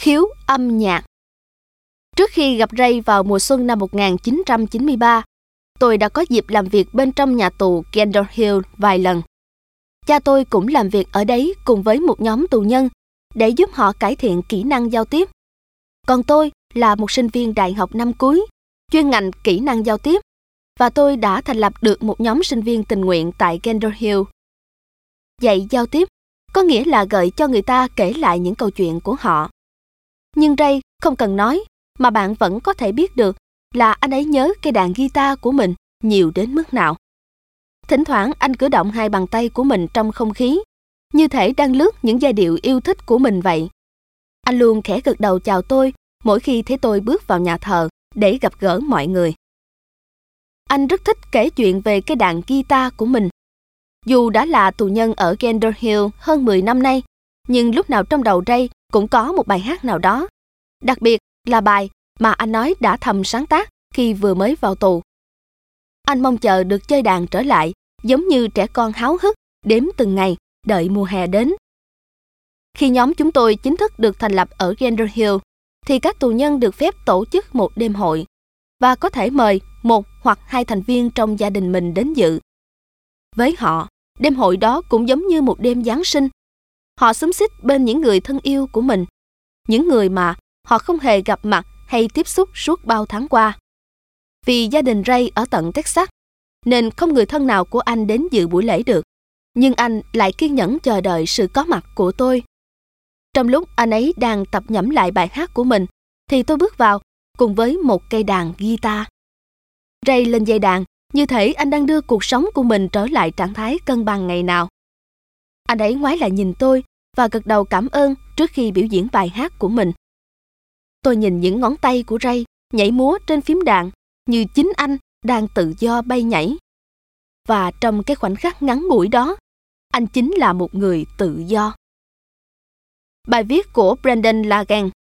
Khiếu âm nhạc. Trước khi gặp Ray vào mùa xuân năm 1993, tôi đã có dịp làm việc bên trong nhà tù Gendel Hill vài lần. Cha tôi cũng làm việc ở đấy cùng với một nhóm tù nhân để giúp họ cải thiện kỹ năng giao tiếp. Còn tôi là một sinh viên đại học năm cuối, chuyên ngành kỹ năng giao tiếp, và tôi đã thành lập được một nhóm sinh viên tình nguyện tại Gendel Hill. Dạy giao tiếp có nghĩa là gợi cho người ta kể lại những câu chuyện của họ. Nhưng Ray không cần nói, mà bạn vẫn có thể biết được là anh ấy nhớ cây đàn guitar của mình nhiều đến mức nào. Thỉnh thoảng anh cử động hai bàn tay của mình trong không khí, như thể đang lướt những giai điệu yêu thích của mình vậy. Anh luôn khẽ gật đầu chào tôi mỗi khi thấy tôi bước vào nhà thờ để gặp gỡ mọi người. Anh rất thích kể chuyện về cây đàn guitar của mình. Dù đã là tù nhân ở Gendel Hill hơn 10 năm nay, nhưng lúc nào trong đầu Ray cũng có một bài hát nào đó. Đặc biệt là bài mà anh nói đã thầm sáng tác khi vừa mới vào tù. Anh mong chờ được chơi đàn trở lại, giống như trẻ con háo hức đếm từng ngày, đợi mùa hè đến. Khi nhóm chúng tôi chính thức được thành lập ở Gendel Hill, thì các tù nhân được phép tổ chức một đêm hội, và có thể mời một hoặc hai thành viên trong gia đình mình đến dự. Với họ, đêm hội đó cũng giống như một đêm Giáng sinh. Họ xúm xít bên những người thân yêu của mình, những người mà họ không hề gặp mặt hay tiếp xúc suốt bao tháng qua. Vì gia đình Ray ở tận Texas, nên không người thân nào của anh đến dự buổi lễ được. Nhưng anh lại kiên nhẫn chờ đợi sự có mặt của tôi. Trong lúc anh ấy đang tập nhẩm lại bài hát của mình, thì tôi bước vào cùng với một cây đàn guitar. Ray lên dây đàn, như thể anh đang đưa cuộc sống của mình trở lại trạng thái cân bằng ngày nào. Anh ấy ngoái lại nhìn tôi và gật đầu cảm ơn trước khi biểu diễn bài hát của mình. Tôi nhìn những ngón tay của Ray nhảy múa trên phím đàn như chính anh đang tự do bay nhảy. Và trong cái khoảnh khắc ngắn ngủi đó, anh chính là một người tự do. Bài viết của Brendan Lagan